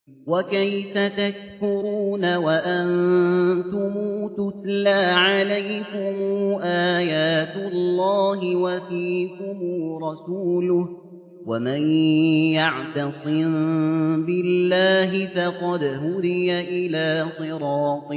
وَكَيْفَ تَكْفُرُونَ وَأَنتُمْ تُتْلَىٰ عَلَيْكُمْ آيَاتُ اللَّهِ وَفِيكُمْ رَسُولُهُ ۗ وَمَن يَعْتَصِم بِاللَّهِ فَقَدْ هُدِيَ إِلَىٰ صِرَاطٍ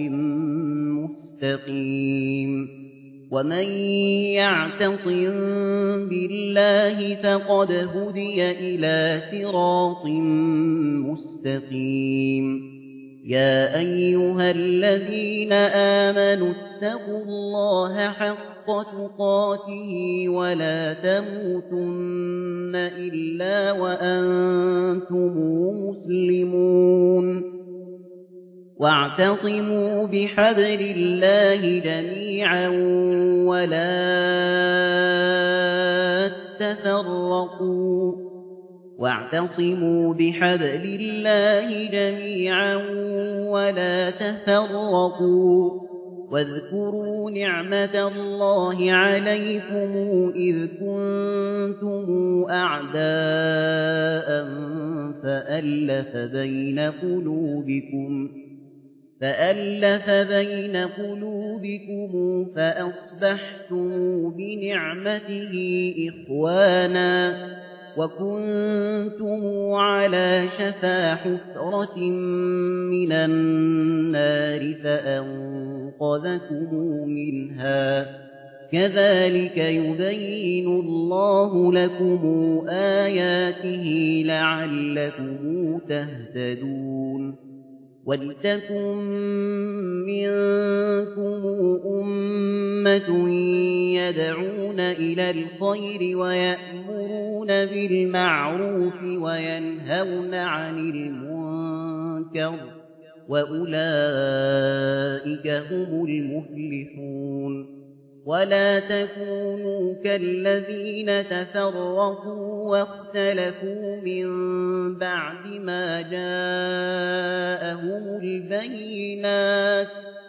مُّسْتَقِيمٍ وَمَن يَعْتَصِم بِاللَّهِ فَقَدْ هُدِيَ إِلَىٰ صِرَاطٍ مُّسْتَقِيمٍ يَا أَيُّهَا الَّذِينَ آمَنُوا اتَّقُوا اللَّهَ حَقَّ تُقَاتِهِ وَلَا تَمُوتُنَّ إِلَّا وَأَنتُمْ مسلمون واعتصموا بحبل الله جميعا ولا تفرقوا واعتصموا بحبل الله جميعا ولا تفرقوا واذكروا نعمة الله عليكم إذ كنتم أعداء فألف بين قلوبكم فأصبحتم بنعمته إخوانا وكنتم على شفا حفرة من النار فأنقذكم منها كذلك يبين الله لكم آياته لعلكم تهتدون وَلْتَكُن مِّنكُمْ أُمَّةٌ يَدْعُونَ إِلَى الْخَيْرِ وَيَأْمُرُونَ بِالْمَعْرُوفِ وَيَنْهَوْنَ عَنِ الْمُنكَرِ وَأُولَئِكَ هُمُ الْمُفْلِحُونَ وَلَا تَكُونُوا كَالَّذِينَ تَفَرَّقُوا وَاخْتَلَفُوا مِن بَعْدِ مَا جَاءَهُمُ الْبَيِّنَاتُ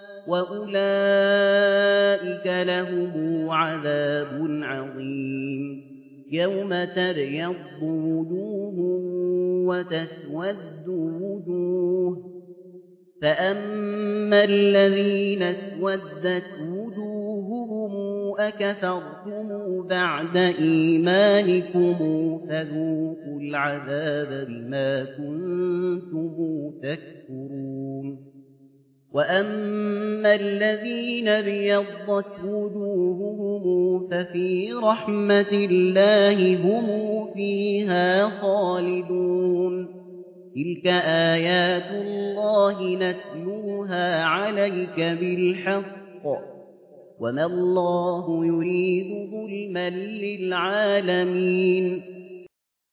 وَأُولَئِكَ لَهُمْ عَذَابٌ عَظِيمٌ يَوْمَ تَبْيَضُّ وُجُوهٌ وَتَسْوَدُّ وُجُوهٌ فَأَمَّا الَّذِينَ اسْوَدَّتْ وُجُوهُهُمْ أَكَفَرْتُمْ بَعْدَ إِيمَانِكُمْ فَذُوقُوا الْعَذَابَ بِمَا كُنتُمْ تَكْفُرُونَ وَأَمَّا الَّذِينَ ابْيَضَّتْ وُجُوهُهُمْ فَفِي رَحْمَةِ اللَّهِ هُمْ فِيهَا خَالِدُونَ تِلْكَ آيَاتُ اللَّهِ نَتْلُوهَا عَلَيْكَ بِالْحَقِّ وَمَا اللَّهُ يُرِيدُ ظُلْمًا لِّلْعَالَمِينَ